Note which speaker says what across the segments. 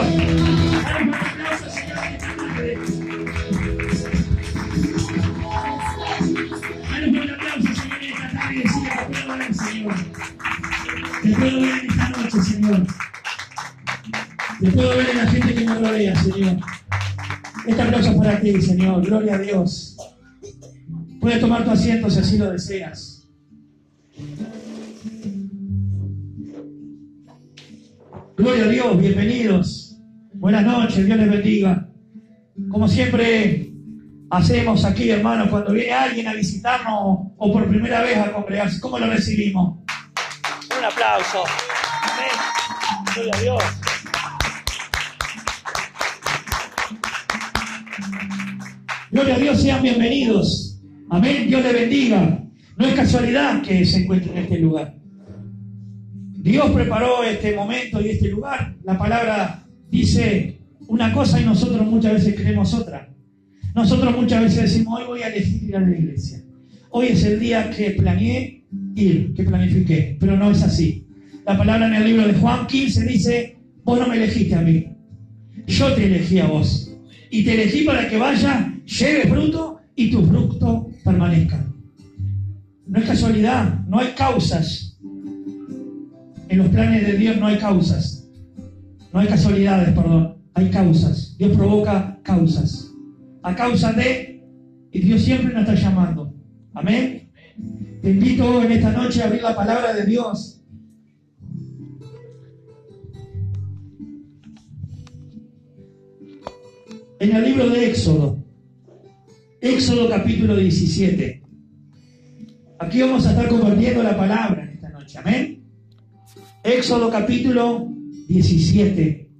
Speaker 1: Dale un aplauso, Señor, en esta tarde. Dale un aplauso, Señor, en esta tarde y decirle que puedo ver, Señor. Te puedo ver en esta noche, Señor. Te puedo ver en la gente que me rodea, Señor. Este aplauso es para ti, Señor. Gloria a Dios. Puedes tomar tu asiento si así lo deseas. Gloria a Dios, bienvenidos. Buenas noches, Dios les bendiga. Como siempre hacemos aquí, hermanos, cuando viene alguien a visitarnos o por primera vez a congregarse, ¿cómo lo recibimos? Un aplauso. Amén. Gloria a Dios. Gloria a Dios, sean bienvenidos. Amén, Dios les bendiga. No es casualidad que se encuentren en este lugar. Dios preparó este momento y este lugar. La palabra dice una cosa y nosotros muchas veces creemos otra. Nosotros muchas veces decimos, hoy voy a elegir ir a la iglesia. Hoy es el día que planeé ir, que planifiqué. Pero no es así. La palabra en el libro de Juan 15 dice, vos no me elegiste a mí. Yo te elegí a vos. Y te elegí para que vaya, lleve fruto y tu fruto permanezca. No es casualidad, no hay causas. En los planes de Dios no hay causas. No hay casualidades, perdón. Hay causas. Dios provoca causas. A causa de, y Dios siempre nos está llamando. Amén. Te invito en esta noche a abrir la palabra de Dios. En el libro de Éxodo. Éxodo capítulo 17. Aquí vamos a estar compartiendo la palabra en esta noche. Amén. Éxodo capítulo 17.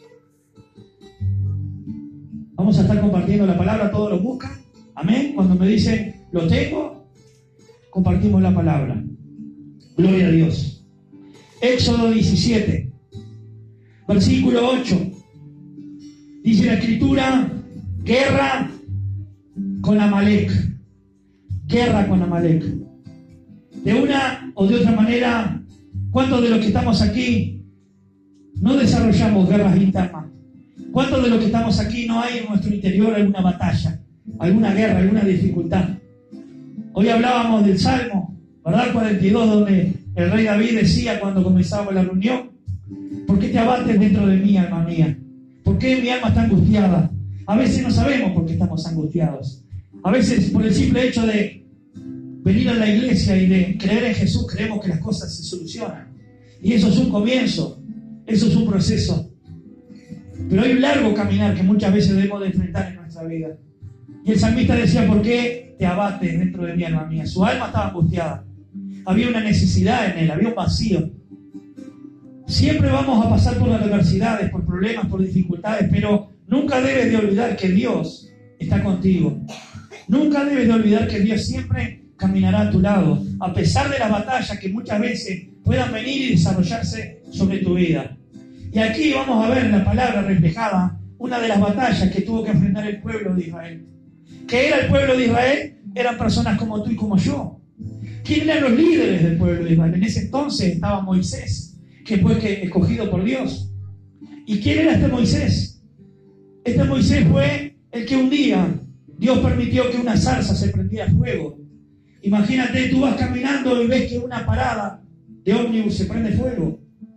Speaker 1: Vamos a estar compartiendo la palabra, todos lo buscan. Amén. Cuando me dicen, lo tengo, compartimos la palabra. Gloria a Dios. Éxodo 17, versículo 8. Dice la escritura, guerra con Amalek. Guerra con Amalek. De una o de otra manera, ¿cuántos de los que estamos aquí no desarrollamos guerras internas? ¿Cuántos de los que estamos aquí no hay en nuestro interior alguna batalla, alguna guerra, alguna dificultad? Hoy hablábamos del Salmo, ¿verdad? 42, donde el rey David decía cuando comenzaba la reunión, ¿por qué te abates dentro de mí, alma mía? ¿Por qué mi alma está angustiada? A veces no sabemos por qué estamos angustiados. A veces por el simple hecho de venir a la iglesia y de creer en Jesús, creemos que las cosas se solucionan. Y eso es un comienzo, eso es un proceso. Pero hay un largo caminar que muchas veces debemos de enfrentar en nuestra vida. Y el salmista decía, ¿por qué te abates dentro de mi alma mía? Su alma estaba angustiada. Había una necesidad en él, había un vacío. Siempre vamos a pasar por las adversidades, por problemas, por dificultades, pero nunca debes de olvidar que Dios está contigo. Nunca debes de olvidar que Dios siempre caminará a tu lado, a pesar de las batallas que muchas veces puedan venir y desarrollarse sobre tu vida. Y aquí vamos a ver en la palabra reflejada una de las batallas que tuvo que enfrentar el pueblo de Israel. ¿Qué era el pueblo de Israel? Eran personas como tú y como yo. ¿Quién eran los líderes del pueblo de Israel? En ese entonces estaba Moisés, que fue escogido por Dios. ¿Y quién era este Moisés? Este Moisés fue el que un día Dios permitió que una zarza se prendiera fuego. Imagínate, tú vas caminando y ves que una parada de ómnibus se prende fuego.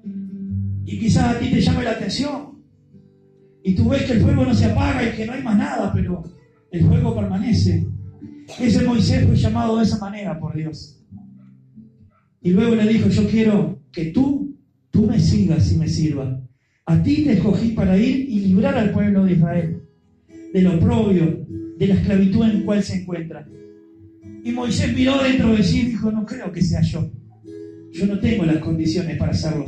Speaker 1: Y quizás a ti te llame la atención. Y tú ves que el fuego no se apaga y que no hay más nada, pero el fuego permanece. Ese Moisés fue llamado de esa manera por Dios. Y luego le dijo, yo quiero que tú me sigas y me sirvas. A ti te escogí para ir y librar al pueblo de Israel del oprobio, de la esclavitud en la cual se encuentra. Y Moisés miró dentro de sí y dijo, no creo que sea yo. Yo no tengo las condiciones para hacerlo.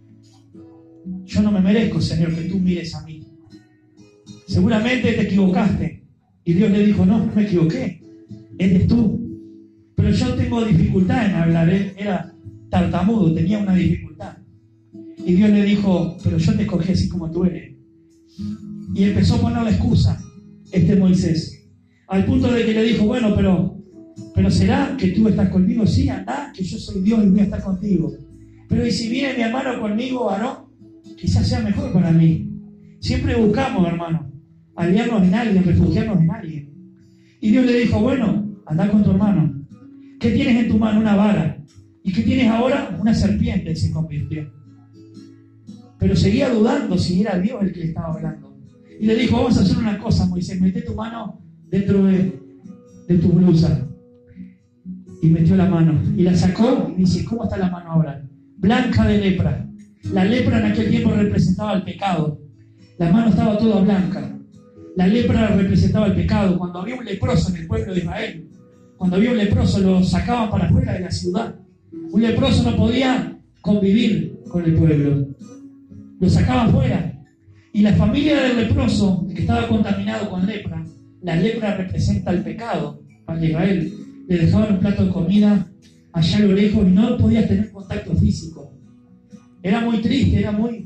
Speaker 1: Yo no me merezco, Señor, que tú mires a mí. Seguramente te equivocaste. Y Dios le dijo, no me equivoqué. Eres tú. Pero yo tengo dificultad en hablar. Él era tartamudo, tenía una dificultad. Y Dios le dijo, pero yo te escogí así como tú eres. Y empezó a poner la excusa, Moisés. Al punto de que le dijo, bueno, pero ¿será que tú estás conmigo? Sí, anda, que yo soy Dios y voy a estar contigo. Pero ¿y si viene mi hermano conmigo, Aarón? Quizás sea mejor para mí. Siempre buscamos, hermano, aliarnos en alguien, refugiarnos en alguien. Y Dios le dijo, bueno, anda con tu hermano. ¿Qué tienes en tu mano? Una vara. ¿Y qué tienes ahora? Una serpiente. Y se convirtió. Pero seguía dudando si era Dios el que le estaba hablando. Y le dijo, vamos a hacer una cosa, Moisés, mete tu mano dentro de tu blusa. Y metió la mano. Y la sacó y dice, ¿cómo está la mano ahora? Blanca de lepra. La lepra en aquel tiempo representaba el pecado. La mano estaba toda blanca. La lepra representaba el pecado. Cuando había un leproso en el pueblo de Israel, cuando había un leproso, lo sacaban para afuera de la ciudad. Un leproso no podía convivir con el pueblo. Lo sacaban fuera. Y la familia del leproso, que estaba contaminado con lepra, la lepra representa el pecado para Israel. Le dejaban un plato de comida allá a lo lejos y no podía tener contacto físico. Era muy triste, era muy...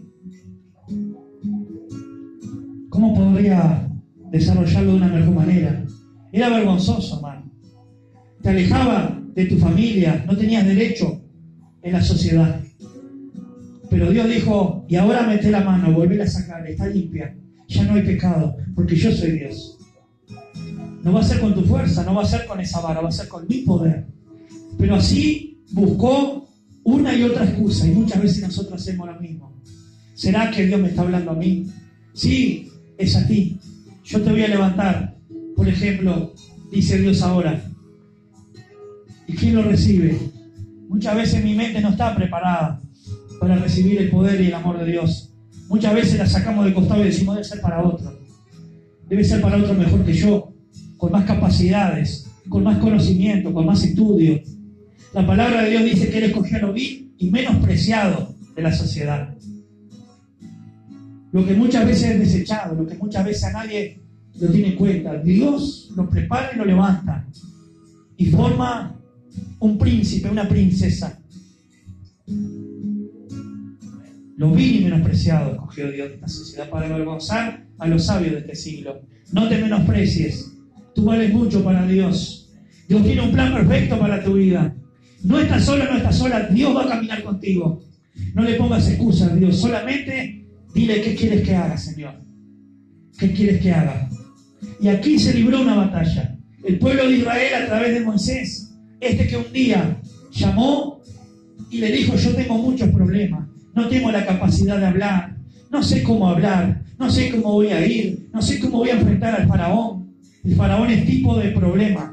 Speaker 1: ¿Cómo podría desarrollarlo de una mejor manera? Era vergonzoso, hermano. Te alejaba de tu familia, no tenías derecho en la sociedad. Pero Dios dijo, y ahora mete la mano, volvé a sacar, está limpia, ya no hay pecado, porque yo soy Dios. No va a ser con tu fuerza, no va a ser con esa vara, va a ser con mi poder. Pero así buscó una y otra excusa, y muchas veces nosotros hacemos lo mismo. ¿Será que Dios me está hablando a mí? Sí, es a ti. Yo te voy a levantar. Por ejemplo, dice Dios ahora. ¿Y quién lo recibe? Muchas veces mi mente no está preparada para recibir el poder y el amor de Dios. Muchas veces la sacamos de costado y decimos, debe ser para otro. Debe ser para otro mejor que yo, con más capacidades, con más conocimiento, con más estudio. La palabra de Dios dice que Él escogió lo vil y menospreciado de la sociedad. Lo que muchas veces es desechado, lo que muchas veces a nadie lo tiene en cuenta. Dios lo prepara y lo levanta. Y forma un príncipe, una princesa. Lo vil y menospreciado escogió Dios de esta sociedad para avergonzar a los sabios de este siglo. No te menosprecies. Tú vales mucho para Dios. Dios tiene un plan perfecto para tu vida. No estás sola, no estás sola. Dios va a caminar contigo. No le pongas excusas a Dios. Solamente dile qué quieres que haga, Señor. ¿Qué quieres que haga? Y aquí se libró una batalla. El pueblo de Israel a través de Moisés, que un día llamó y le dijo, yo tengo muchos problemas. No tengo la capacidad de hablar. No sé cómo hablar. No sé cómo voy a ir. No sé cómo voy a enfrentar al faraón. El faraón es tipo de problema.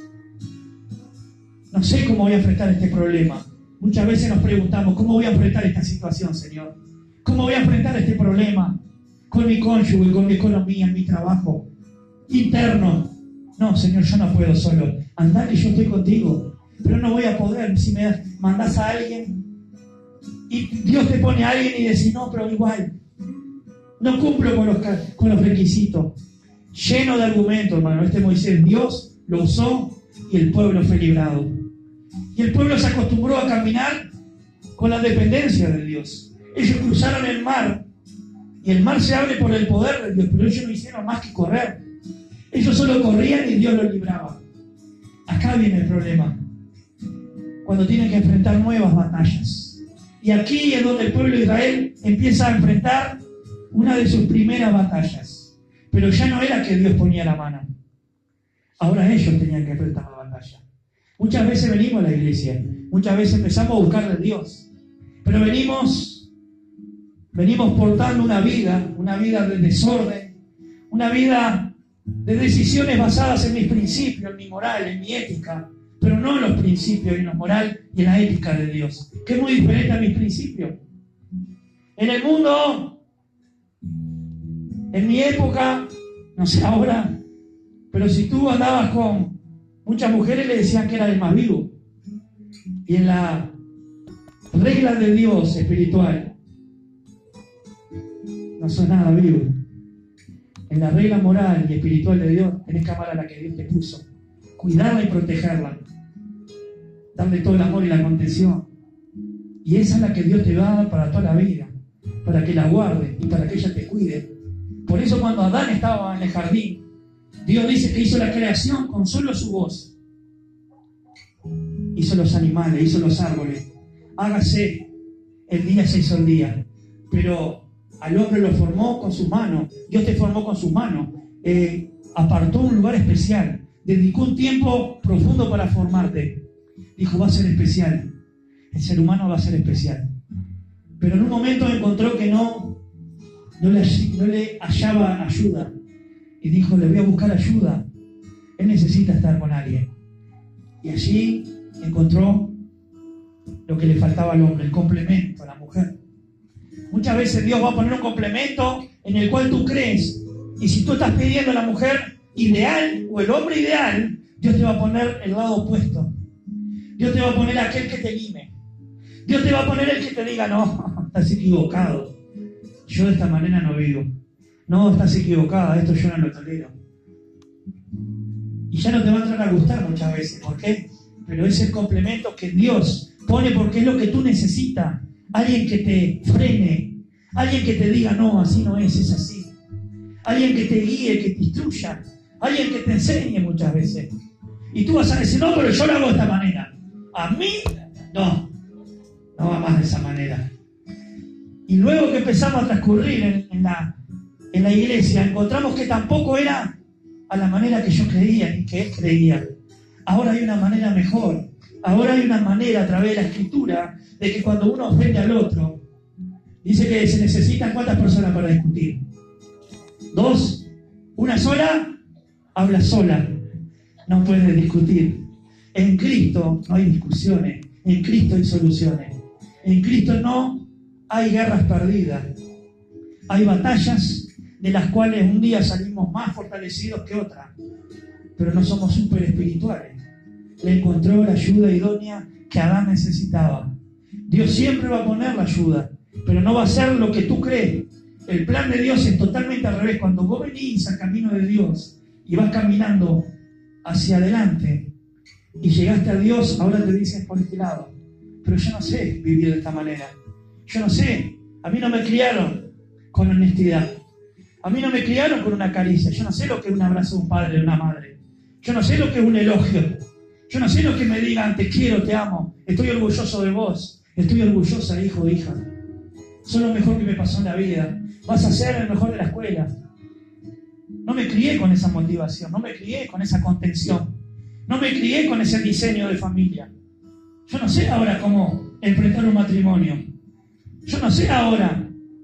Speaker 1: No sé cómo voy a enfrentar este problema. Muchas veces nos preguntamos, ¿cómo voy a enfrentar esta situación, Señor? ¿Cómo voy a enfrentar este problema con mi cónyuge, con mi economía, en mi trabajo interno? No, Señor, yo no puedo solo. Andá que yo estoy contigo. Pero no voy a poder si me mandás a alguien y Dios te pone a alguien y decís, no, pero igual no cumplo con los requisitos. Lleno de argumentos, hermano. Moisés, Dios lo usó y el pueblo fue librado. Y el pueblo se acostumbró a caminar con la dependencia de Dios. Ellos cruzaron el mar y el mar se abre por el poder de Dios, pero ellos no hicieron más que correr. Ellos solo corrían y Dios los libraba. Acá viene el problema, cuando tienen que enfrentar nuevas batallas. Y aquí es donde el pueblo de Israel empieza a enfrentar una de sus primeras batallas. Pero ya no era que Dios ponía la mano. Ahora ellos tenían que enfrentar la batalla. Muchas veces venimos a la iglesia, muchas veces empezamos a buscar de Dios, pero venimos portando una vida de desorden, una vida de decisiones basadas en mis principios, en mi moral, en mi ética, pero no en los principios, en la moral y en la ética de Dios, que es muy diferente a mis principios. En el mundo, en mi época, no sé ahora, pero si tú andabas con muchas mujeres, le decían que era el más vivo. Y en la regla de Dios espiritual, no sos nada vivo. En la regla moral y espiritual de Dios, tenés que amar a la que Dios te puso, cuidarla y protegerla, darle todo el amor y la contención. Y esa es la que Dios te va a dar para toda la vida, para que la guarde y para que ella te cuide. Por eso cuando Adán estaba en el jardín, Dios dice que hizo la creación con solo su voz. Hizo los animales, hizo los árboles. Hágase, el día se hizo el día. Pero Al hombre lo formó con sus manos. Dios te formó con sus manos. Apartó un lugar especial. Dedicó un tiempo profundo para formarte. Dijo, va a ser especial. El ser humano va a ser especial. Pero en un momento encontró que no le hallaba ayuda. Y dijo, le voy a buscar ayuda. Él necesita estar con alguien. Y allí encontró lo que le faltaba al hombre, el complemento, a la mujer. Muchas veces Dios va a poner un complemento en el cual tú crees. Y si tú estás pidiendo a la mujer ideal o el hombre ideal, Dios te va a poner el lado opuesto. Dios te va a poner aquel que te lime. Dios te va a poner el que te diga, no, estás equivocado. Yo de esta manera no vivo. No, estás equivocada, esto yo no lo tolero. Y ya no te va a entrar a gustar muchas veces. ¿Por qué? Pero es el complemento que Dios pone porque es lo que tú necesitas. Alguien que te frene. Alguien que te diga, no, así no es así. Alguien que te guíe, que te instruya. Alguien que te enseñe muchas veces. Y tú vas a decir, no, pero yo lo hago de esta manera. A mí, no va más de esa manera. Y luego que empezamos a transcurrir en la iglesia, encontramos que tampoco era a la manera que yo creía ni que él creía. Ahora hay una manera mejor. Ahora hay una manera a través de la Escritura de que cuando uno ofende al otro, dice que se necesitan ¿cuántas personas para discutir? 2. Una sola, habla sola. No puede discutir. En Cristo no hay discusiones. En Cristo hay soluciones. En Cristo no hay guerras perdidas. Hay batallas de las cuales un día salimos más fortalecidos que otra. Pero no somos súper espirituales. Le encontró la ayuda idónea que Adán necesitaba. Dios siempre va a poner la ayuda, pero no va a ser lo que tú crees. El plan de Dios es totalmente al revés. Cuando vos venís al camino de Dios y vas caminando hacia adelante y llegaste a Dios, ahora te dicen por este lado. Pero yo no sé vivir de esta manera. Yo no sé. A mí no me criaron con honestidad. A mí no me criaron con una caricia. Yo no sé lo que es un abrazo de un padre o de una madre. Yo no sé lo que es un elogio. Yo no sé lo que me digan, te quiero, te amo. Estoy orgulloso de vos. Estoy orgullosa, hijo o hija. Sos lo mejor que me pasó en la vida. Vas a ser el mejor de la escuela. No me crié con esa motivación. No me crié con esa contención. No me crié con ese diseño de familia. Yo no sé ahora cómo enfrentar un matrimonio. Yo no sé ahora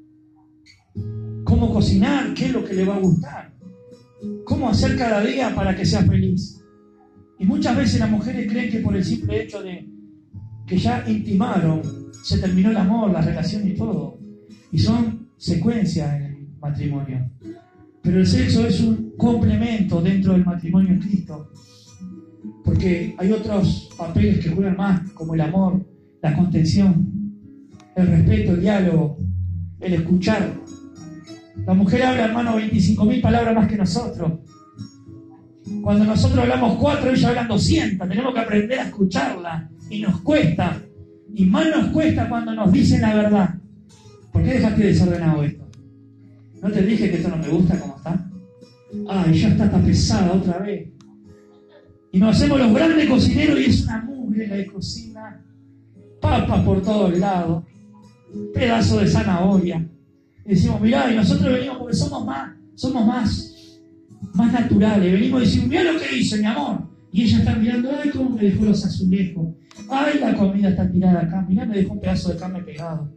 Speaker 1: cómo cocinar, qué es lo que le va a gustar. Cómo hacer cada día para que sea feliz. Y muchas veces las mujeres creen que por el simple hecho de que ya intimaron, se terminó el amor, la relación y todo. Y son secuencias en el matrimonio. Pero el sexo es un complemento dentro del matrimonio en Cristo. Porque hay otros papeles que juegan más, como el amor, la contención, el respeto, el diálogo, el escuchar. La mujer habla, hermano, 25.000 palabras más que nosotros. Cuando nosotros hablamos 4, ella habla 200. Tenemos que aprender a escucharla. Y nos cuesta. Y más nos cuesta cuando nos dicen la verdad. ¿Por qué dejaste desordenado esto? ¿No te dije que esto no me gusta como está? Ay, ya está pesada otra vez. Y nos hacemos los grandes cocineros y es una mugre la de cocina. Papas por todos lados. Pedazo de zanahoria. Y decimos, mirá, y nosotros venimos porque somos más naturales. Venimos y decimos, mirá lo que hice, mi amor. Y ella está mirando, ay, cómo me dejó los azulejos. Ay, la comida está tirada acá. Mirá, me dejó un pedazo de carne pegado.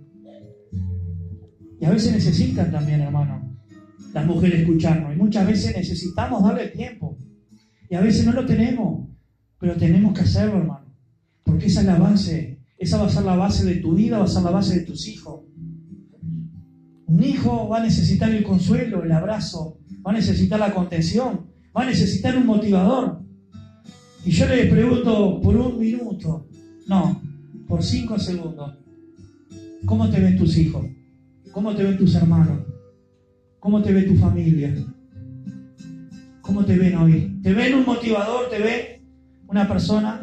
Speaker 1: Y a veces necesitan también, hermano, las mujeres escucharnos. Y muchas veces necesitamos darle tiempo. Y a veces no lo tenemos. Pero tenemos que hacerlo, hermano. Porque esa es la base. Esa va a ser la base de tu vida, va a ser la base de tus hijos. Un hijo va a necesitar el consuelo, el abrazo, va a necesitar la contención, va a necesitar un motivador. Y yo les pregunto por 1 minuto, no, por 5 segundos, ¿cómo te ven tus hijos? ¿Cómo te ven tus hermanos? ¿Cómo te ve tu familia? ¿Cómo te ven hoy? ¿Te ven un motivador? ¿Te ven una persona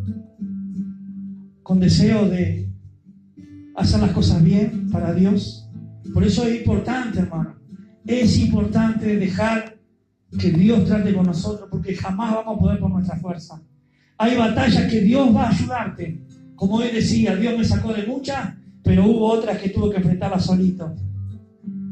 Speaker 1: con deseo de hacer las cosas bien para Dios? Por eso es importante, hermano. Es importante dejar que Dios trate con nosotros, porque jamás vamos a poder por nuestra fuerza. Hay batallas que Dios va a ayudarte. Como él decía, Dios me sacó de muchas, pero hubo otras que tuve que enfrentarlas solito.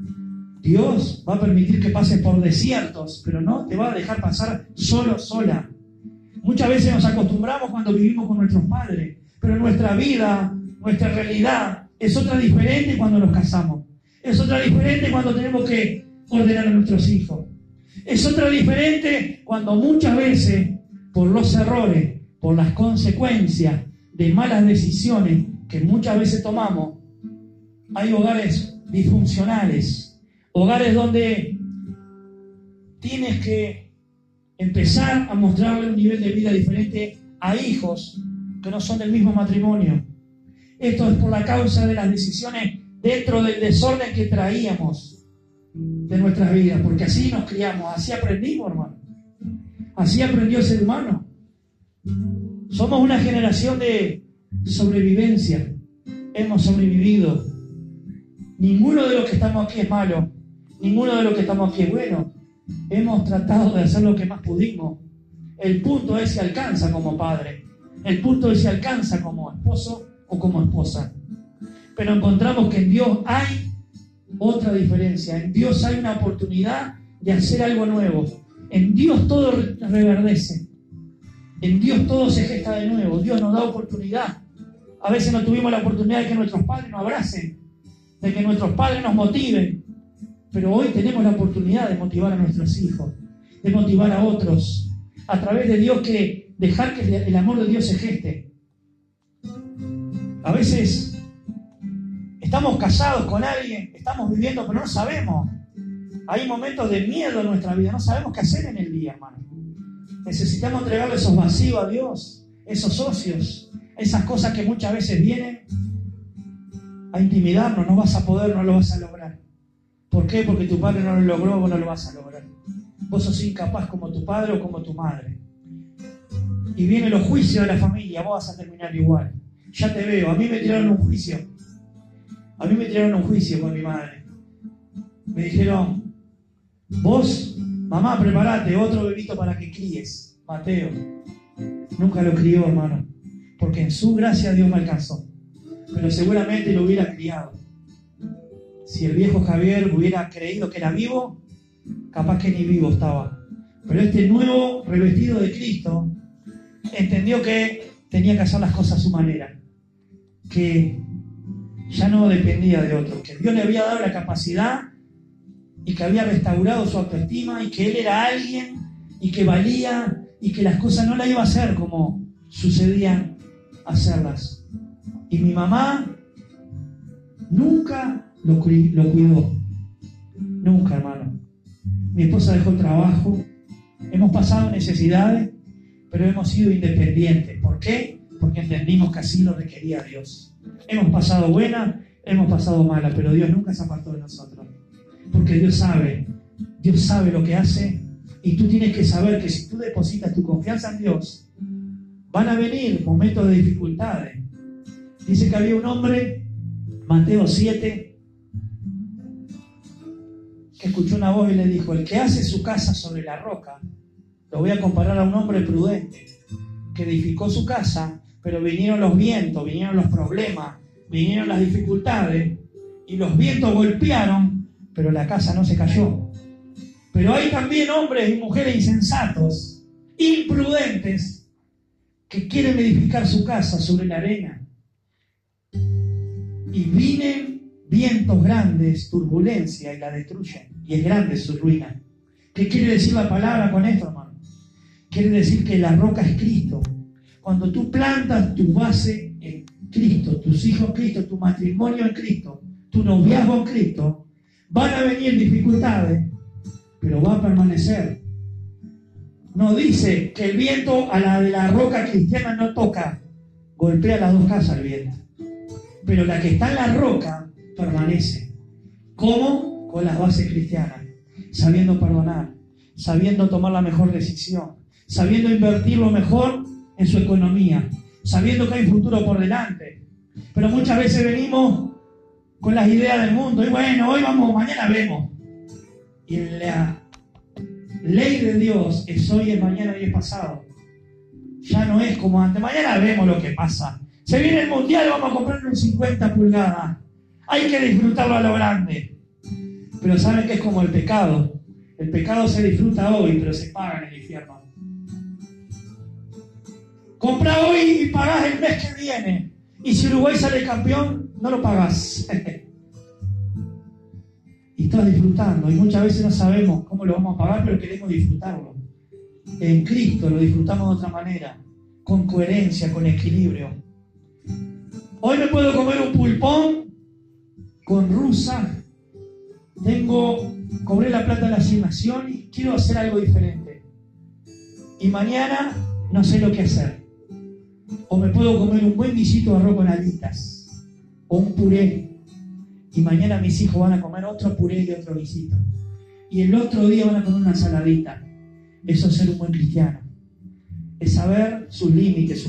Speaker 1: Dios va a permitir que pases por desiertos, pero no te va a dejar pasar solo, sola. Muchas veces nos acostumbramos cuando vivimos con nuestros padres, pero nuestra vida, nuestra realidad es otra diferente cuando nos casamos. Es otra diferente cuando tenemos que ordenar a nuestros hijos. Es otra diferente cuando muchas veces, por los errores, por las consecuencias de malas decisiones que muchas veces tomamos, hay hogares disfuncionales, hogares donde tienes que empezar a mostrarle un nivel de vida diferente a hijos que no son del mismo matrimonio. Esto es por la causa de las decisiones dentro del desorden que traíamos de nuestras vidas, porque así nos criamos, así aprendimos, hermano. Así aprendió el ser humano. Somos una generación de sobrevivencia. Hemos sobrevivido. Ninguno de los que estamos aquí es malo. Ninguno de los que estamos aquí es bueno. Hemos tratado de hacer lo que más pudimos. El punto es si alcanza como padre. El punto es si alcanza como esposo o como esposa. Pero encontramos que en Dios hay otra diferencia. En Dios hay una oportunidad de hacer algo nuevo. En Dios todo reverdece. En Dios todo se gesta de nuevo. Dios nos da oportunidad. A veces no tuvimos la oportunidad de que nuestros padres nos abracen, de que nuestros padres nos motiven. Pero hoy tenemos la oportunidad de motivar a nuestros hijos, de motivar a otros, a través de Dios, que dejar que el amor de Dios se geste. A veces estamos casados con alguien, estamos viviendo, pero no sabemos. Hay momentos de miedo en nuestra vida, no sabemos qué hacer en el día, hermano. Necesitamos entregarle esos vacíos a Dios, esos ocios, esas cosas que muchas veces vienen a intimidarnos. No vas a poder, no lo vas a lograr. ¿Por qué? Porque tu padre no lo logró, vos no lo vas a lograr. Vos sos incapaz como tu padre o como tu madre. Y vienen los juicios de la familia, vos vas a terminar igual. Ya te veo, a mí me tiraron un juicio. A mí me tiraron un juicio con mi madre. Me dijeron, vos, mamá, prepárate, otro bebito para que críes. Mateo. Nunca lo crió, hermano. Porque en su gracia Dios me alcanzó. Pero seguramente lo hubiera criado. Si el viejo Javier hubiera creído que era vivo, capaz que ni vivo estaba. Pero este nuevo revestido de Cristo entendió que tenía que hacer las cosas a su manera. Que ya no dependía de otro. Que Dios le había dado la capacidad y que había restaurado su autoestima y que él era alguien y que valía y que las cosas no las iba a hacer como sucedían hacerlas. Y mi mamá nunca lo cuidó. Nunca, hermano. Mi esposa dejó el trabajo. Hemos pasado necesidades, pero hemos sido independientes. ¿Por qué? Porque entendimos que así lo requería Dios. Hemos pasado buenas, hemos pasado malas, pero Dios nunca se apartó de nosotros. Porque Dios sabe lo que hace, y tú tienes que saber que si tú depositas tu confianza en Dios, van a venir momentos de dificultades. Dice que había un hombre, Mateo 7, que escuchó una voz y le dijo: el que hace su casa sobre la roca, lo voy a comparar a un hombre prudente, que edificó su casa, pero vinieron los vientos, vinieron los problemas, vinieron las dificultades, y los vientos golpearon, pero la casa no se cayó. Pero hay también hombres y mujeres insensatos, imprudentes, que quieren edificar su casa sobre la arena. Y vienen vientos grandes, turbulencia, y la destruyen. Y es grande su ruina. ¿Qué quiere decir la palabra con esto, hermano? Quiere decir que la roca es Cristo. Cuando tú plantas tu base en Cristo, tus hijos en Cristo, tu matrimonio en Cristo, tu noviazgo en Cristo, van a venir dificultades, pero va a permanecer. No dice que el viento a la de la roca cristiana no toca, golpea las dos casas el viento. Pero la que está en la roca permanece. ¿Cómo? Con las bases cristianas, sabiendo perdonar, sabiendo tomar la mejor decisión, sabiendo invertir lo mejor en su economía, sabiendo que hay futuro por delante. Pero muchas veces venimos con las ideas del mundo, y bueno, hoy vamos, mañana vemos. Y la ley de Dios es hoy, es mañana y es pasado. Ya no es como antes, mañana vemos lo que pasa. Se viene el mundial, vamos a comprar un 50 pulgadas. Hay que disfrutarlo a lo grande. Pero saben que es como el pecado. El pecado se disfruta hoy, pero se paga en el infierno. Compra hoy y pagás el mes que viene. Y si Uruguay sale campeón, no lo pagás. Y estás disfrutando. Y muchas veces no sabemos cómo lo vamos a pagar, pero queremos disfrutarlo. En Cristo lo disfrutamos de otra manera. Con coherencia, con equilibrio. Hoy me puedo comer un pulpón con rusa. Cobré la plata de la asignación y quiero hacer algo diferente. Y mañana no sé lo que hacer. O me puedo comer un buen guisito de arroz con alitas. O un puré. Y mañana mis hijos van a comer otro puré y otro guisito. Y el otro día van a comer una saladita. Eso es ser un buen cristiano. Es saber sus límites.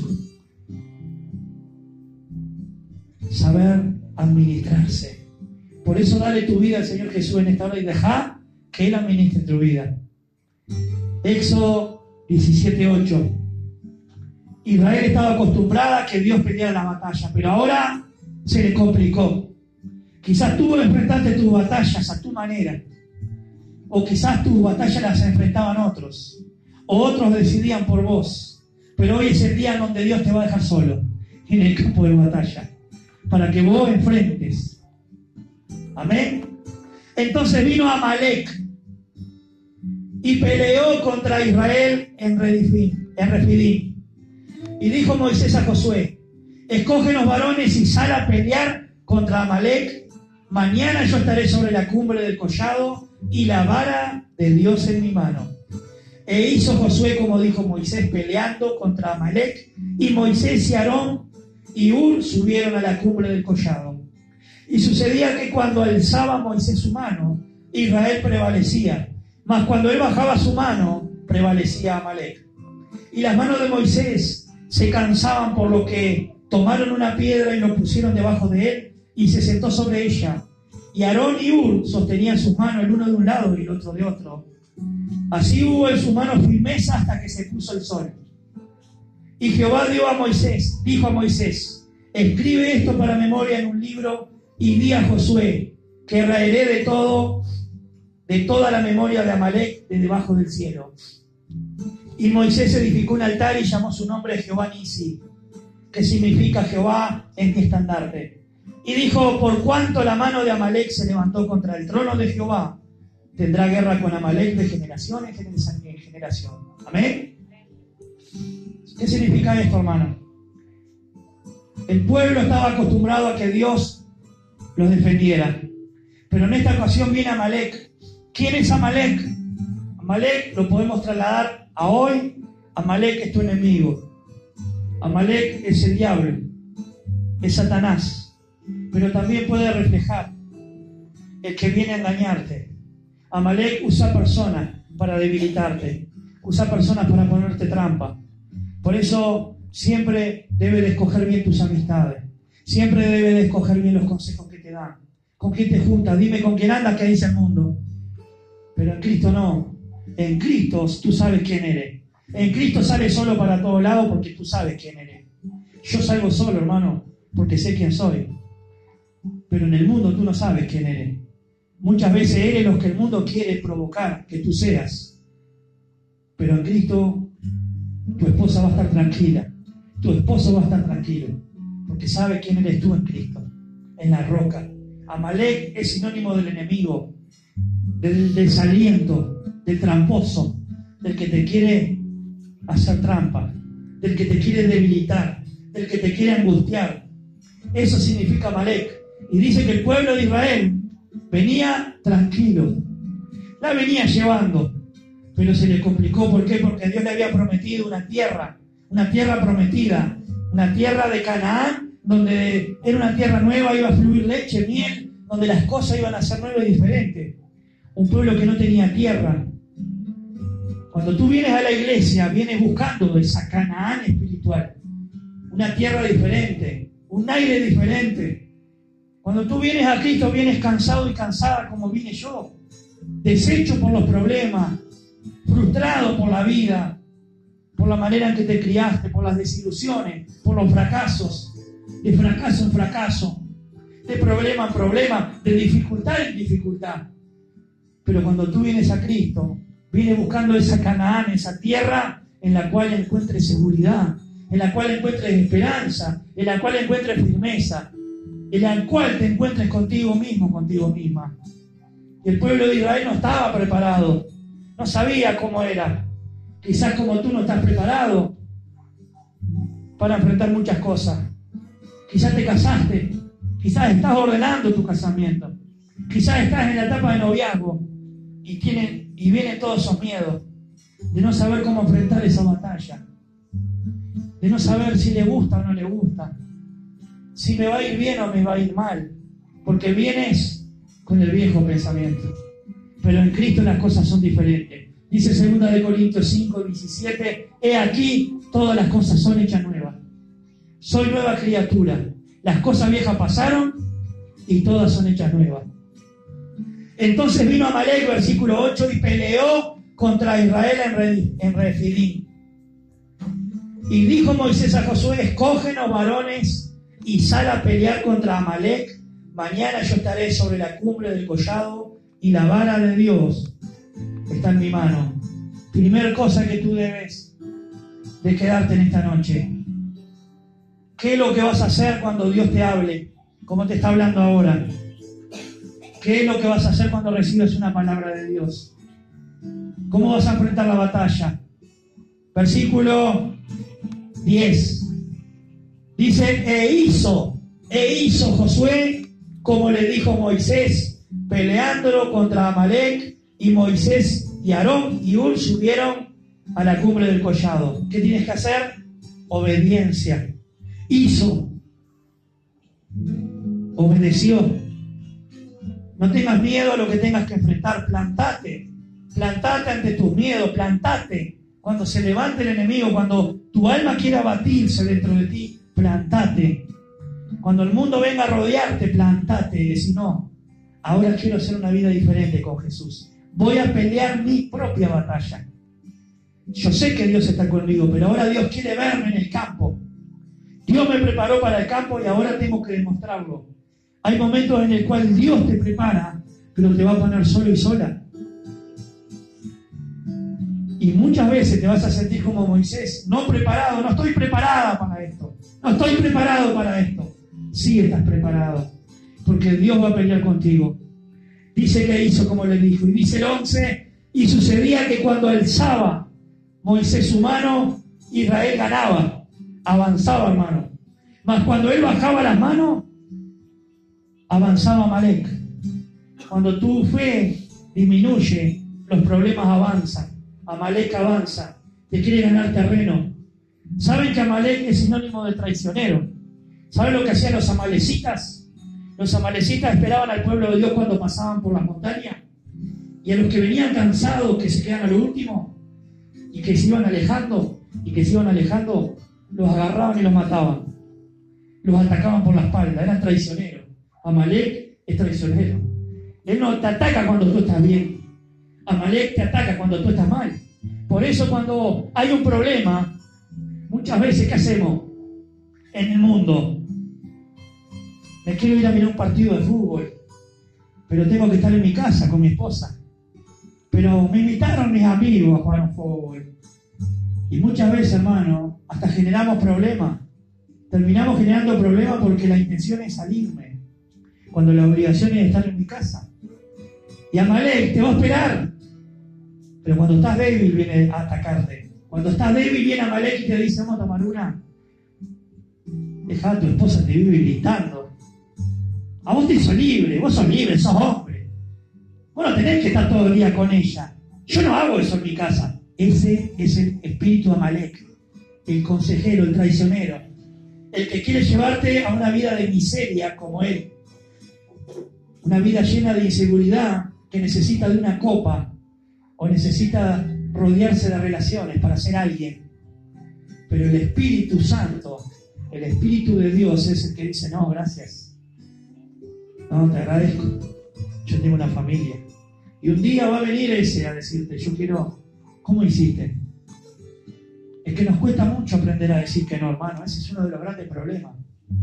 Speaker 1: Saber administrarse. Por eso dale tu vida al Señor Jesús en esta hora y deja que Él administre tu vida. Éxodo 17:8. Israel estaba acostumbrada a que Dios peleara la batalla, pero ahora se le complicó. Quizás tú enfrentaste tus batallas a tu manera, o quizás tus batallas las enfrentaban otros, o otros decidían por vos, pero hoy es el día en donde Dios te va a dejar solo en el campo de batalla, para que vos enfrentes. Amén. Entonces vino Amalek y peleó contra Israel en Refidim. Y dijo Moisés a Josué: escógenos varones y sal a pelear contra Amalek. Mañana yo estaré sobre la cumbre del collado y la vara de Dios en mi mano. E hizo Josué como dijo Moisés, peleando contra Amalek. Y Moisés y Aarón y Hur subieron a la cumbre del collado. Y sucedía que cuando alzaba Moisés su mano, Israel prevalecía. Mas cuando él bajaba su mano, prevalecía Amalek. Y las manos de Moisés se cansaban, por lo que tomaron una piedra y lo pusieron debajo de él, y se sentó sobre ella. Y Aarón y Hur sostenían sus manos, el uno de un lado y el otro de otro. Así hubo en sus manos firmeza hasta que se puso el sol. Y Jehová dijo a Moisés: escribe esto para memoria en un libro, y di a Josué que raeré de toda la memoria de Amalek de debajo del cielo. Y Moisés edificó un altar y llamó su nombre Jehová Nisi, que significa Jehová en mi estandarte. Y dijo: por cuanto la mano de Amalek se levantó contra el trono de Jehová, tendrá guerra con Amalek de generación en generación. Amén. ¿Qué significa esto, hermano? El pueblo estaba acostumbrado a que Dios los defendiera, pero en esta ocasión viene Amalek. ¿Quién es Amalek? Amalek lo podemos trasladar a hoy. Amalek es tu enemigo. Amalek es el diablo, es Satanás. Pero también puede reflejar el que viene a engañarte. Amalek usa personas para debilitarte, usa personas para ponerte trampa. Por eso siempre debes de escoger bien tus amistades, siempre debes de escoger bien los consejos que te dan. ¿Con quién te juntas? Dime con quién andas, que dice el mundo. Pero en Cristo no. En Cristo tú sabes quién eres. En Cristo sales solo para todos lados porque tú sabes quién eres. Yo salgo solo, hermano, porque sé quién soy. Pero en el mundo tú no sabes quién eres. Muchas veces eres lo que el mundo quiere provocar que tú seas. Pero en Cristo tu esposa va a estar tranquila. Tu esposo va a estar tranquilo. Porque sabe quién eres tú en Cristo. En la roca. Amalek es sinónimo del enemigo. Del desaliento. Del tramposo. Del que te quiere hacer trampa. Del que te quiere debilitar. Del que te quiere angustiar. Eso significa Amalek. Y dice que el pueblo de Israel venía tranquilo, la venía llevando, pero se le complicó. ¿Por qué? Porque Dios le había prometido una tierra prometida, una tierra de Canaán, donde era una tierra nueva, iba a fluir leche, miel, donde las cosas iban a ser nuevas y diferentes. Un pueblo que no tenía tierra. Cuando tú vienes a la iglesia, vienes buscando esa Canaán espiritual, una tierra diferente, un aire diferente. Cuando tú vienes a Cristo, vienes cansado y cansada como vine yo, deshecho por los problemas, frustrado por la vida, por la manera en que te criaste, por las desilusiones, por los fracasos, de fracaso en fracaso, de problema en problema, de dificultad en dificultad. Pero cuando tú vienes a Cristo, vienes buscando esa Canaán, esa tierra en la cual encuentres seguridad, en la cual encuentres esperanza, en la cual encuentres firmeza, en la cual te encuentres contigo mismo, contigo misma. Y el pueblo de Israel no estaba preparado, no sabía cómo era. Quizás como tú no estás preparado para enfrentar muchas cosas. Quizás te casaste, quizás estás ordenando tu casamiento, quizás estás en la etapa de noviazgo y vienen todos esos miedos de no saber cómo enfrentar esa batalla, de no saber si le gusta o no le gusta, si me va a ir bien o me va a ir mal, porque vienes con el viejo pensamiento. Pero en Cristo las cosas son diferentes. Dice 2 Corintios 5, 17, he aquí, todas las cosas son hechas nuevas. Soy nueva criatura. Las cosas viejas pasaron y todas son hechas nuevas. Entonces vino Amalek, versículo 8, y peleó contra Israel en Refidim. Y dijo Moisés a Josué, escógenos varones y sal a pelear contra Amalek. Mañana yo estaré sobre la cumbre del collado y la vara de Dios está en mi mano. Primera cosa que tú debes de quedarte en esta noche. ¿Qué es lo que vas a hacer cuando Dios te hable? Como te está hablando ahora. ¿Qué es lo que vas a hacer cuando recibes una palabra de Dios? ¿Cómo vas a enfrentar la batalla? Versículo 10. Dice, e hizo Josué como le dijo Moisés, peleándolo contra Amalek, y Moisés y Aarón y Hur subieron a la cumbre del collado. ¿Qué tienes que hacer? Obediencia. Hizo, obedeció. No tengas miedo a lo que tengas que enfrentar. Plantate ante tus miedos. Plantate cuando se levante el enemigo, cuando tu alma quiera batirse dentro de ti. Plantate. Cuando el mundo venga a rodearte, plantate. Decir, no, ahora quiero hacer una vida diferente con Jesús. Voy a pelear mi propia batalla. Yo sé que Dios está conmigo, pero ahora Dios quiere verme en el campo. Dios me preparó para el campo y ahora tengo que demostrarlo. Hay momentos en el cual Dios te prepara, pero te va a poner solo y sola. Y muchas veces te vas a sentir como Moisés, no preparado, no estoy preparada para esto. No estoy preparado para esto. Sí estás preparado, porque Dios va a pelear contigo. Dice que hizo como le dijo. Y dice el 11, y sucedía que cuando alzaba Moisés su mano, Israel ganaba. Avanzaba, hermano. Mas cuando él bajaba las manos, avanzaba Amalek. Cuando tu fe disminuye, los problemas avanzan. Amalek avanza, te quiere ganar terreno. ¿Saben que Amalek es sinónimo de traicionero? ¿Saben lo que hacían los amalecitas? Los amalecitas esperaban al pueblo de Dios cuando pasaban por las montañas. Y a los que venían cansados, que se quedan a lo último, y que se iban alejando, los agarraban y los mataban. Los atacaban por la espalda, eran traicioneros. Amalek es traicionero. Él no te ataca cuando tú estás bien. Amalek te ataca cuando tú estás mal. Por eso cuando hay un problema, muchas veces, ¿qué hacemos en el mundo? Me quiero ir a mirar un partido de fútbol, pero tengo que estar en mi casa con mi esposa. Pero me invitaron mis amigos a jugar un fútbol. Y muchas veces, hermano, hasta generamos problemas. Terminamos generando problemas porque la intención es salirme, cuando la obligación es estar en mi casa. Y Amalek te va a esperar. Pero cuando estás débil viene a atacarte. Cuando estás débil viene Amalek y te dice, vamos a tomar una. Deja a tu esposa, te vive gritando. A vos te hizo libre, vos sos libre, sos hombre. Vos no tenés que estar todo el día con ella. Yo no hago eso en mi casa. Ese es el espíritu de Amalek, el consejero, el traicionero, el que quiere llevarte a una vida de miseria como él. Una vida llena de inseguridad, que necesita de una copa o necesita rodearse de relaciones para ser alguien. Pero el Espíritu Santo, el Espíritu de Dios es el que dice, no, gracias. No, te agradezco. Yo tengo una familia. Y un día va a venir ese a decirte, yo quiero, ¿cómo hiciste? Es que nos cuesta mucho aprender a decir que no, hermano. Ese es uno de los grandes problemas.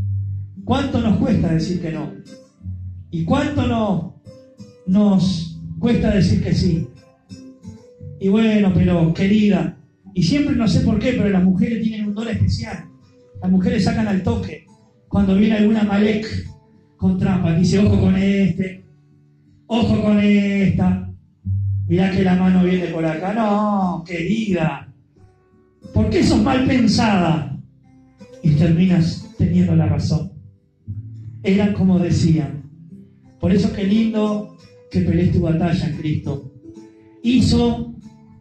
Speaker 1: ¿Cuánto nos cuesta decir que no? ¿Y cuánto nos Cuesta decir que sí. Y bueno, pero querida, y siempre no sé por qué, pero las mujeres tienen un don especial. Las mujeres sacan al toque cuando viene alguna Amalek con trampa. Dice, ojo con este, ojo con esta. Mirá que la mano viene por acá. No, querida, ¿por qué sos mal pensada? Y terminas teniendo la razón. Eran como decían. Por eso qué lindo que pelees tu batalla en Cristo. Hizo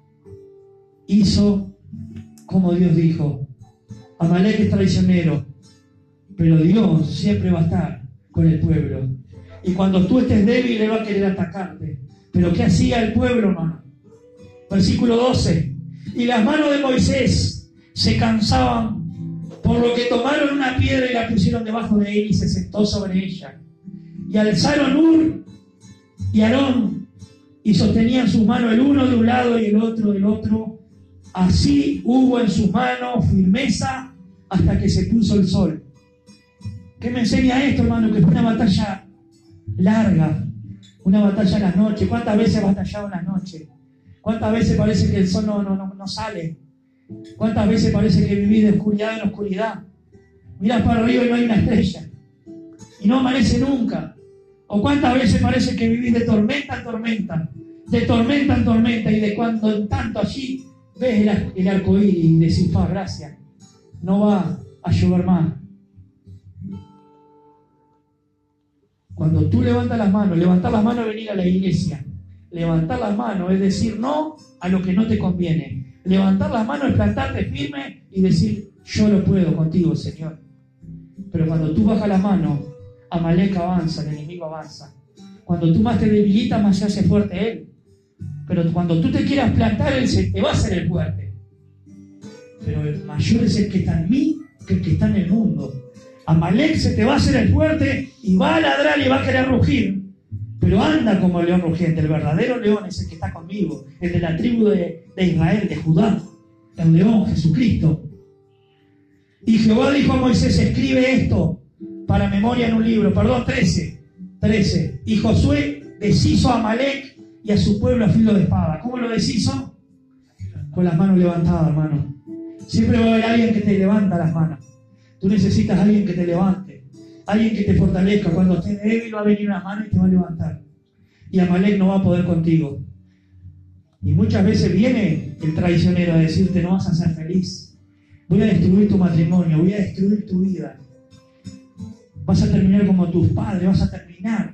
Speaker 1: como Dios dijo. Amalek es traicionero, pero Dios siempre va a estar con el pueblo. Y cuando tú estés débil, Él va a querer atacarte. Pero ¿qué hacía el pueblo, hermano? Versículo 12. Y las manos de Moisés se cansaban, por lo que tomaron una piedra y la pusieron debajo de él y se sentó sobre ella. Y alzaron Hur y Aarón y sostenían sus manos el uno de un lado y el otro del otro. Así hubo en sus manos firmeza hasta que se puso el sol. ¿Qué me enseña esto, hermano? Que fue una batalla larga, una batalla en las noches. ¿Cuántas veces he batallado en las noches? ¿Cuántas veces parece que el sol no sale? ¿Cuántas veces parece que viví de oscuridad en oscuridad? Mirás para arriba y no hay una estrella. Y no amanece nunca. ¿O cuántas veces parece que vivís de tormenta en tormenta? De tormenta en tormenta. Y de cuando en tanto allí ves el arco iris y decís, gracias. No va a llover más. Cuando tú levantar las manos es venir a la iglesia. Levantar las manos es decir no a lo que no te conviene. Levantar las manos es plantarte firme y decir, yo lo puedo contigo, Señor. Pero cuando tú bajas la mano, Amalek avanza, el enemigo avanza. Cuando tú más te debilitas, más se hace fuerte él. Pero cuando tú te quieras plantar, él te va a hacer el fuerte. Pero el mayor es el que está en mí que el que está en el mundo. Amalek se te va a hacer el fuerte y va a ladrar y va a querer rugir. Pero anda como el león rugiente. El verdadero león es el que está conmigo, el de la tribu de Israel, de Judá, el león, Jesucristo. Y Jehová dijo a Moisés, escribe esto para memoria en un libro. 13. Y Josué deshizo a Amalek y a su pueblo a filo de espada. ¿Cómo lo deshizo? Con las manos levantadas, hermano. Siempre va a haber alguien que te levanta las manos. Tú necesitas a alguien que te levante, alguien que te fortalezca. Cuando estés débil va a venir una mano y te va a levantar. Y Amalek no va a poder contigo. Y muchas veces viene el traicionero a decirte, no vas a ser feliz. Voy a destruir tu matrimonio, voy a destruir tu vida. Vas a terminar como tus padres, vas a terminar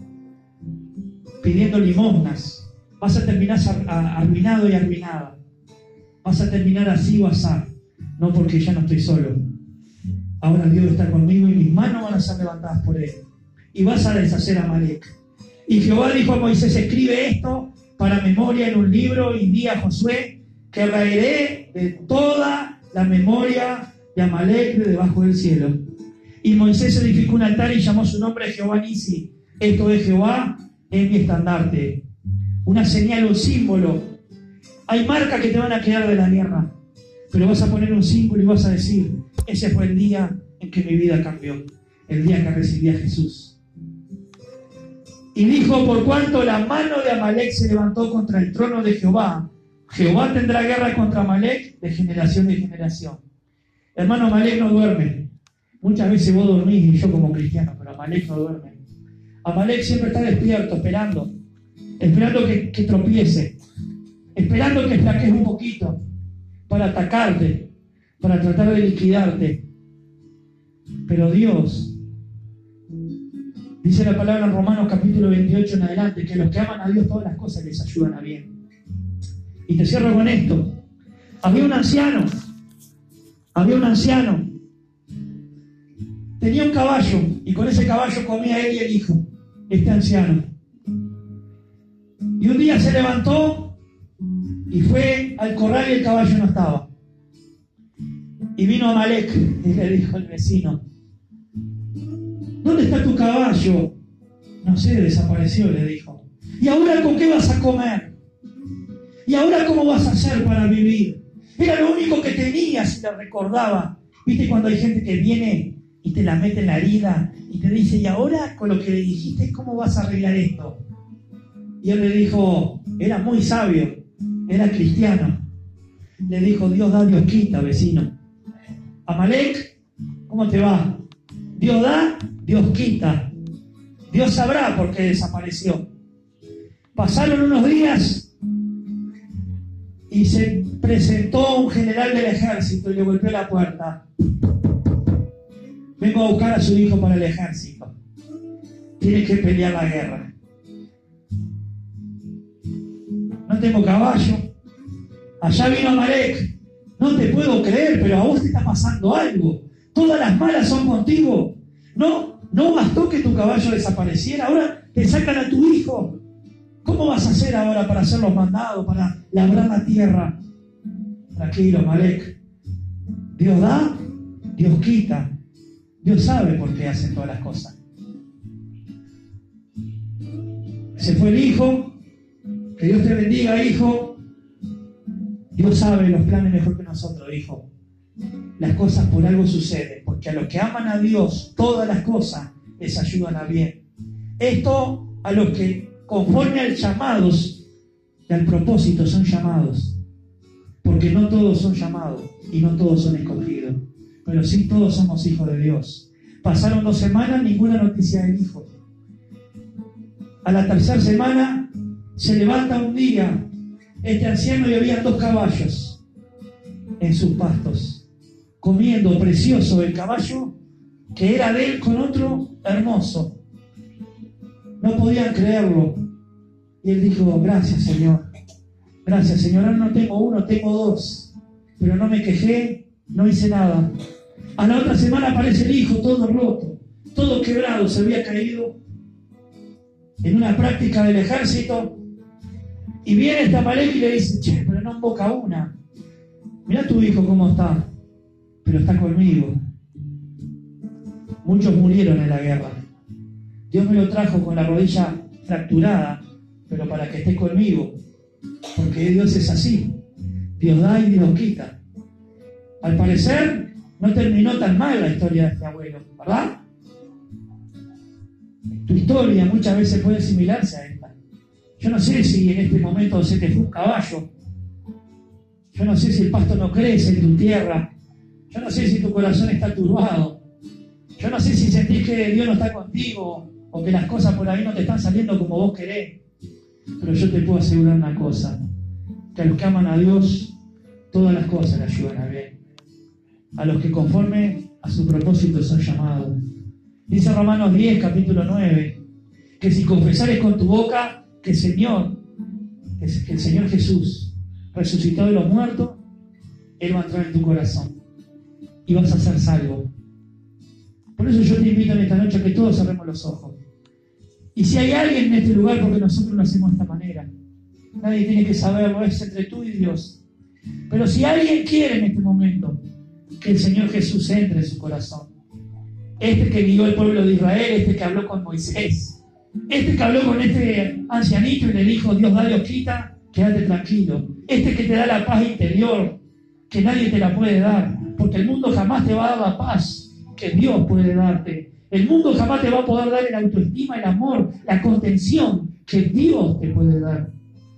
Speaker 1: pidiendo limosnas. Vas a terminar arruinado y arruinada. Vas a terminar así o asá. No, porque ya no estoy solo. Ahora Dios está conmigo y mis manos van a ser levantadas por Él. Y vas a deshacer a Amalek. Y Jehová dijo a Moisés, escribe esto para memoria en un libro y di a Josué que raeré de toda la memoria de Amalek de debajo del cielo. Y Moisés edificó un altar y llamó su nombre Jehová Nisi. Esto es Jehová, es mi estandarte. Una señal, un símbolo. Hay marcas que te van a quedar de la guerra, pero vas a poner un símbolo y vas a decir, ese fue el día en que mi vida cambió, el día que recibí a Jesús. Y dijo, por cuanto la mano de Amalek se levantó contra el trono de Jehová, Jehová tendrá guerra contra Amalek de generación en generación. Hermano, Amalek no duerme. Muchas veces vos dormís y yo como cristiano, pero Amalek no duerme. Amalek siempre está despierto, esperando que tropiece, esperando que flaquees un poquito para atacarte, para tratar de liquidarte. Pero Dios, dice la palabra en Romanos capítulo 28 en adelante, que los que aman a Dios todas las cosas les ayudan a bien. Y te cierro con esto. Había un anciano. Tenía un caballo y con ese caballo comía él y el hijo, este anciano. Y un día se levantó y fue al corral y el caballo no estaba. Y vino Amalek y le dijo al vecino, ¿dónde está tu caballo? No sé, desapareció, le dijo. ¿Y ahora con qué vas a comer? ¿Y ahora cómo vas a hacer para vivir? Era lo único que tenías y te recordaba. ¿Viste cuando hay gente que viene y te la mete en la herida y te dice, ¿y ahora con lo que le dijiste cómo vas a arreglar esto? Y él le dijo, era muy sabio, era cristiano. Le dijo, Dios da, Dios quita, vecino. Amalek, ¿cómo te va? Dios da, Dios quita. Dios sabrá por qué desapareció. Pasaron unos días y se presentó un general del ejército y le golpeó la puerta. Vengo a buscar a su hijo para el ejército. Tiene que pelear la guerra. No tengo caballo. Allá vino Amalek. No te puedo creer, pero a vos te está pasando algo. Todas las malas son contigo. No bastó que tu caballo desapareciera. Ahora te sacan a tu hijo. ¿Cómo vas a hacer ahora para hacer los mandados, para labrar la tierra? Tranquilo, Amalek. Dios da, Dios quita. Dios sabe por qué hacen todas las cosas. Se fue el hijo. Que Dios te bendiga, hijo. Dios sabe los planes mejor que nosotros, hijo. Las cosas por algo suceden, porque a los que aman a Dios, todas las cosas les ayudan a bien. Esto a los que conforme al llamados y al propósito son llamados, porque no todos son llamados y no todos son escogidos, pero sí todos somos hijos de Dios. Pasaron 2 semanas, ninguna noticia del hijo. A la 3ª semana se levanta un día este anciano y había 2 caballos en sus pastos, comiendo precioso el caballo que era de él con otro hermoso. No podían creerlo. Y él dijo, gracias Señor. Gracias Señor. Ahora no tengo 1, tengo 2. Pero no me quejé, no hice nada. A la otra semana aparece el hijo todo roto, todo quebrado, se había caído en una práctica del ejército. Y viene esta Amalek y le dice, che, pero no emboca una. Mirá tu hijo cómo está, pero está conmigo. Muchos murieron en la guerra. Dios me lo trajo con la rodilla fracturada, pero para que esté conmigo. Porque Dios es así. Dios da y Dios quita. Al parecer, no terminó tan mal la historia de este abuelo, ¿verdad? Tu historia muchas veces puede asimilarse a esta. Yo no sé si en este momento se te fue un caballo. Yo no sé si el pasto no crece en tu tierra. Yo no sé si tu corazón está turbado. Yo no sé si sentís que Dios no está contigo o que las cosas por ahí no te están saliendo como vos querés. Pero yo te puedo asegurar una cosa, que a los que aman a Dios, todas las cosas le ayudan a bien. A los que conforme a su propósito son llamados. Dice Romanos 10, capítulo 9, que si confesares con tu boca que el Señor Jesús resucitó de los muertos, Él va a entrar en tu corazón y vas a ser salvo. Por eso yo te invito en esta noche a que todos cerremos los ojos. Y si hay alguien en este lugar, porque nosotros lo hacemos de esta manera, nadie tiene que saberlo, es entre tú y Dios. Pero si alguien quiere en este momento que el Señor Jesús entre en su corazón, este que guió al pueblo de Israel, este que habló con Moisés, este que habló con este ancianito y le dijo, Dios da, Dios quita, quédate tranquilo. Este que te da la paz interior, que nadie te la puede dar, porque el mundo jamás te va a dar la paz que Dios puede darte. El mundo jamás te va a poder dar el autoestima, el amor, la contención que Dios te puede dar.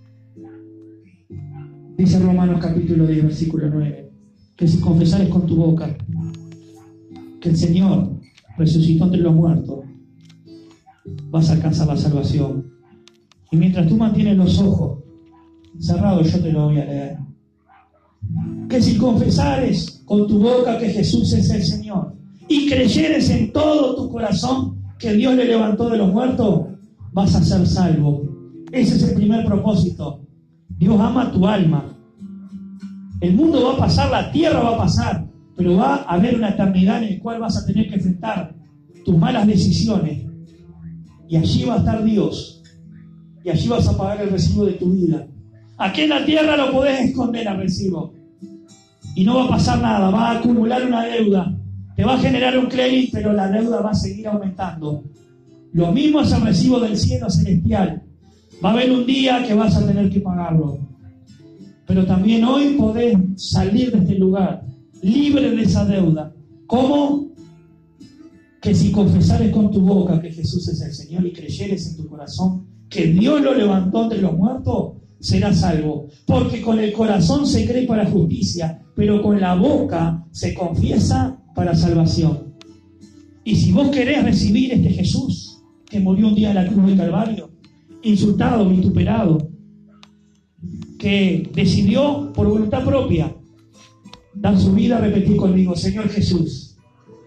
Speaker 1: Dice Romanos capítulo 10, versículo 9, que si confesares con tu boca que el Señor resucitó entre los muertos, vas a alcanzar la salvación. Y mientras tú mantienes los ojos cerrados, yo te lo voy a leer. Que si confesares con tu boca que Jesús es el Señor y creyeres en todo tu corazón que Dios le levantó de los muertos, vas a ser salvo. Ese es el primer propósito. Dios ama tu alma. El mundo va a pasar, la tierra va a pasar, pero va a haber una eternidad en la cual vas a tener que enfrentar tus malas decisiones. Y allí va a estar Dios. Y allí vas a pagar el recibo de tu vida. Aquí en la tierra lo podés esconder al recibo. Y no va a pasar nada, va a acumular una deuda. Te va a generar un crédito, pero la deuda va a seguir aumentando. Lo mismo es el recibo del cielo celestial. Va a haber un día que vas a tener que pagarlo. Pero también hoy podés salir de este lugar libre de esa deuda. ¿Cómo? Que si confesares con tu boca que Jesús es el Señor y creyeres en tu corazón que Dios lo levantó entre los muertos, será salvo. Porque con el corazón se cree para justicia, pero con la boca se confiesa para salvación. Y si vos querés recibir este Jesús que murió un día en la cruz del Calvario, insultado, vituperado, que decidió por voluntad propia dar su vida, repetir conmigo: Señor Jesús,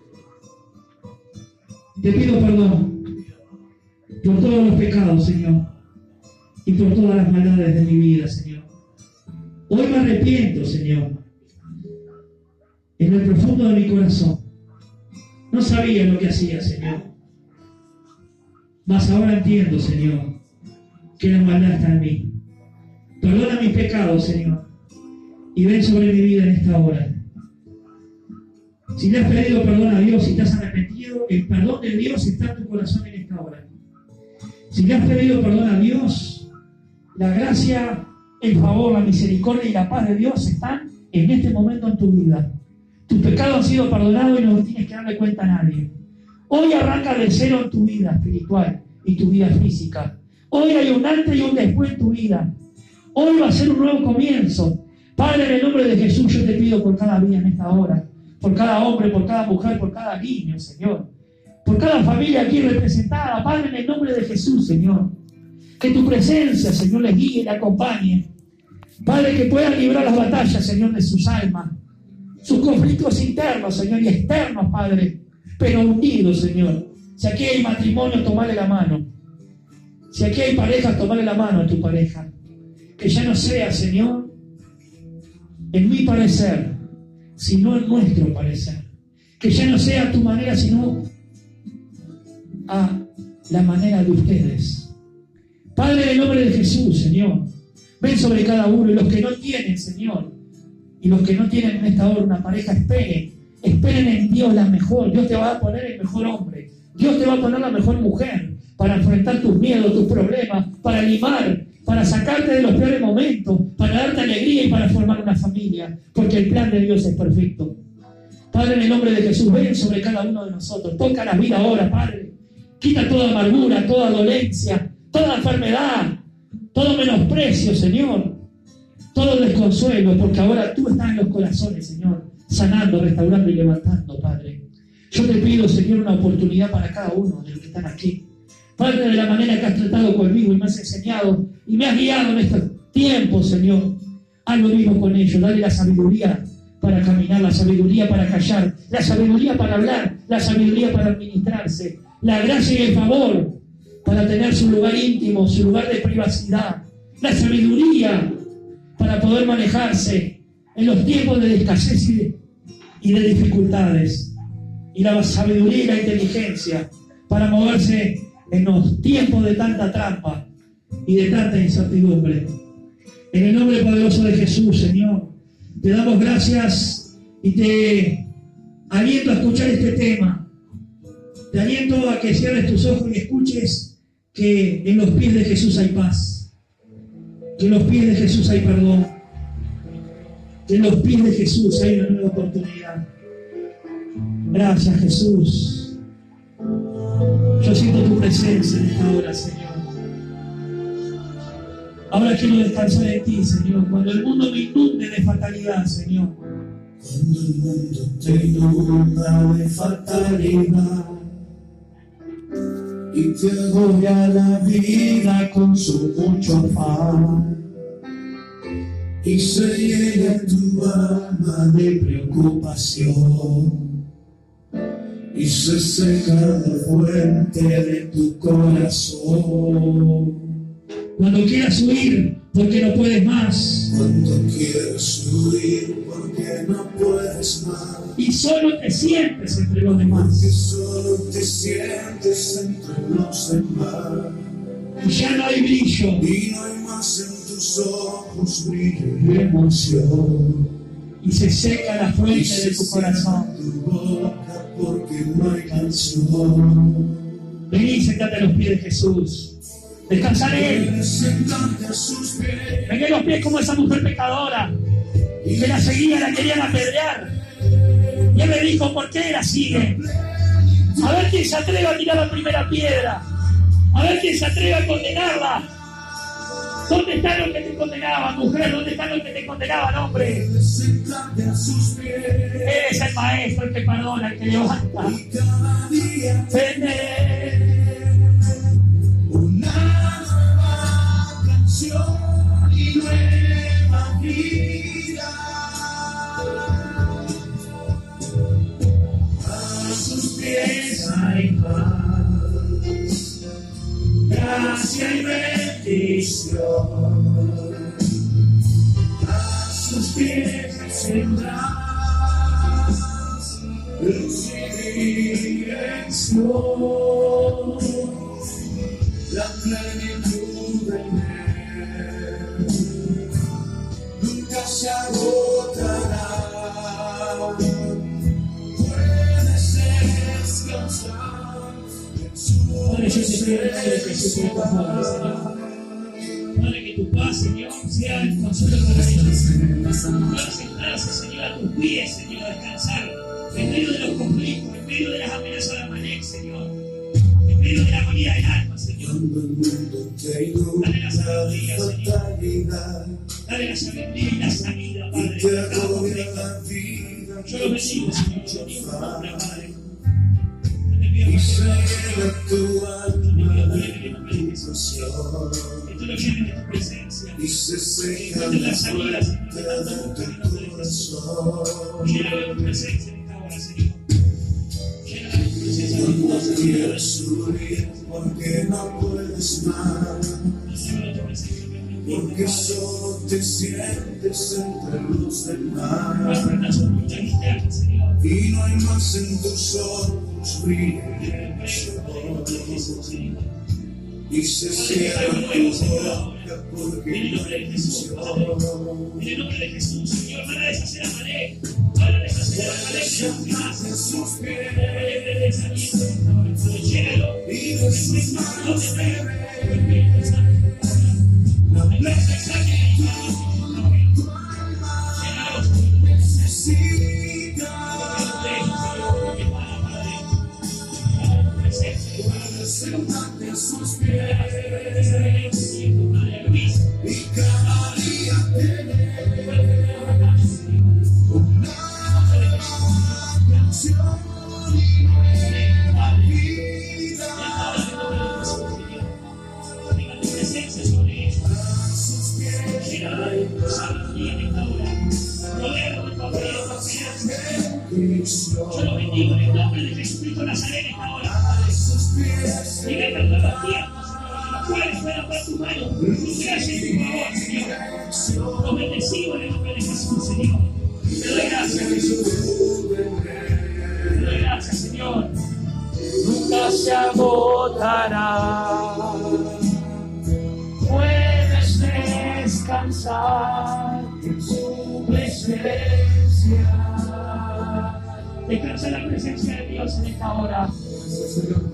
Speaker 1: te pido perdón por todos los pecados, Señor, y por todas las maldades de mi vida, Señor. Hoy me arrepiento, Señor, en el profundo de mi corazón. No sabía lo que hacía, Señor, mas ahora entiendo, Señor, que la maldad está en mí. Perdona mis pecados, Señor, y ven sobre mi vida en esta hora. Si le has pedido perdón a Dios y te has arrepentido, el perdón de Dios está en tu corazón en esta hora. Si le has pedido perdón a Dios, la gracia, el favor, la misericordia y la paz de Dios están en este momento en tu vida. Tus pecados han sido perdonados y no tienes que darle cuenta a nadie. Hoy arranca de cero en tu vida espiritual y tu vida física. Hoy hay un antes y un después en tu vida. Hoy va a ser un nuevo comienzo. Padre, en el nombre de Jesús, yo te pido por cada vida en esta hora, por cada hombre, por cada mujer, por cada niño, Señor, por cada familia aquí representada. Padre, en el nombre de Jesús, Señor, que tu presencia, Señor, les guíe y les acompañe. Padre, que puedan librar las batallas, Señor, de sus almas, sus conflictos internos, Señor, y externos, Padre, pero unidos, Señor. Si aquí hay matrimonio, tomale la mano. Si aquí hay pareja, tomale la mano a tu pareja. Que ya no sea, Señor, en mi parecer, sino en nuestro parecer. Que ya no sea a tu manera, sino a la manera de ustedes. Padre, en el nombre de Jesús, Señor, ven sobre cada uno. Y los que no tienen, Señor, y los que no tienen en esta hora una pareja, esperen en Dios la mejor. Dios te va a poner el mejor hombre. Dios te va a poner la mejor mujer para enfrentar tus miedos, tus problemas, para limar, para sacarte de los peores momentos, para darte alegría y para formar una familia, porque el plan de Dios es perfecto. Padre, en el nombre de Jesús, ven sobre cada uno de nosotros. Toca la vida ahora, Padre. Quita toda amargura, toda dolencia, toda enfermedad, todo menosprecio, Señor, todo desconsuelo, porque ahora tú estás en los corazones, Señor, sanando, restaurando y levantando, Padre. Yo te pido, Señor, una oportunidad para cada uno de los que están aquí. Padre, de la manera que has tratado conmigo y me has enseñado y me has guiado en estos tiempos, Señor, haz lo mismo con ellos. Dale la sabiduría para caminar, la sabiduría para callar, la sabiduría para hablar, la sabiduría para administrarse, la gracia y el favor para tener su lugar íntimo, su lugar de privacidad, la sabiduría para poder manejarse en los tiempos de escasez y de dificultades, y la sabiduría y la inteligencia para moverse en los tiempos de tanta trampa y de tanta incertidumbre. En el nombre poderoso de Jesús, Señor, te damos gracias y te aliento a escuchar este tema. Te aliento a que cierres tus ojos y escuches que en los pies de Jesús hay paz, que en los pies de Jesús hay perdón, que en los pies de Jesús hay una nueva oportunidad. Gracias, Jesús. Yo siento tu presencia en esta hora, Señor. Ahora quiero descansar en ti, Señor. Cuando el mundo me inunde de fatalidad, Señor.
Speaker 2: Cuando el mundo te inunda de fatalidad y te agobia la vida con su mucho afán y se llena tu alma de preocupación y se seca la fuente de tu corazón.
Speaker 1: Cuando quieras huir porque no puedes más,
Speaker 2: Cuando quieras huir porque no puedes más,
Speaker 1: y solo te sientes entre los
Speaker 2: porque
Speaker 1: demás,
Speaker 2: solo te sientes entre los demás,
Speaker 1: y ya no hay brillo,
Speaker 2: y no hay más en tus ojos brillo y emoción,
Speaker 1: y se seca la
Speaker 2: y
Speaker 1: fuente
Speaker 2: se
Speaker 1: de tu
Speaker 2: cierra
Speaker 1: corazón.
Speaker 2: tu boca porque no hay canción.
Speaker 1: Vení y sentate a los pies de Jesús. Descansa en Él.
Speaker 2: Puedes sentarte a sus pies
Speaker 1: Vení a los pies como esa mujer pecadora que la seguía, la querían apedrear. Y Él le dijo, ¿por qué la sigue? A ver quién se atreve a tirar la primera piedra. A ver quién se atreve a condenarla. ¿Dónde están los que te condenaban, mujer? ¿Dónde están los que te condenaban, hombre? Eres el maestro, el que perdona, el que levanta. Vende
Speaker 2: una nueva canción y nueva vida. A sus pies hay paz, gracia y bendición. A sus pies tendrás luz y dirección. La plenitud de él nunca se agotará. Puedes descansar en su presencia.
Speaker 1: Padre, que tu paz, Señor, sea el consuelo para ellos. Puedas sentarse, Señor, a tus pies, Señor, a descansar en medio de los conflictos, en medio de las amenazas de Amalek, Señor, en medio de la agonía del alma, Señor. Dale la sabiduría, Señor. Dale la sabiduría y la sanidad, Padre, de cada conflicto. Yo lo bendigo, Señor, yo bendigo tu nombre, Padre.
Speaker 2: Y llena tu alma de iluminación,
Speaker 1: que tú lo llenes de tu presencia.
Speaker 2: y se seca la fuente de tu corazón.
Speaker 1: Llena de tu presencia en esta hora, Señor. Llena de tu presencia en esta hora,
Speaker 2: No quieres huir porque no puedes más, porque solo te sientes entre los demás, y no hay más en tus ojos brilla el sol, y se cierra tu boca porque no hay visión.
Speaker 1: En el nombre de Jesús, Señor, van a deshacer a Amalek. Van a deshacer a Amalek más.
Speaker 2: En sus pies
Speaker 1: Llénalo.
Speaker 2: y de sus manos bebe
Speaker 1: La
Speaker 2: necesita. Sentarte a sus pies y cada día tener una canción y nueva vida. A sus pies
Speaker 1: yo lo bendigo en el nombre de Jesucristo Nazareno en esta hora. Diga que en los tiempos, Señor, los cuales puedan ver tu mano, tu gracia y tu favor, Señor. Los bendecimos en el nombre de Jesús, Señor. Te doy gracias, Jesús. Te doy gracias, Señor. Nunca se agotará. Puedes descansar en su presencia. Descansa en la presencia de Dios en esta hora.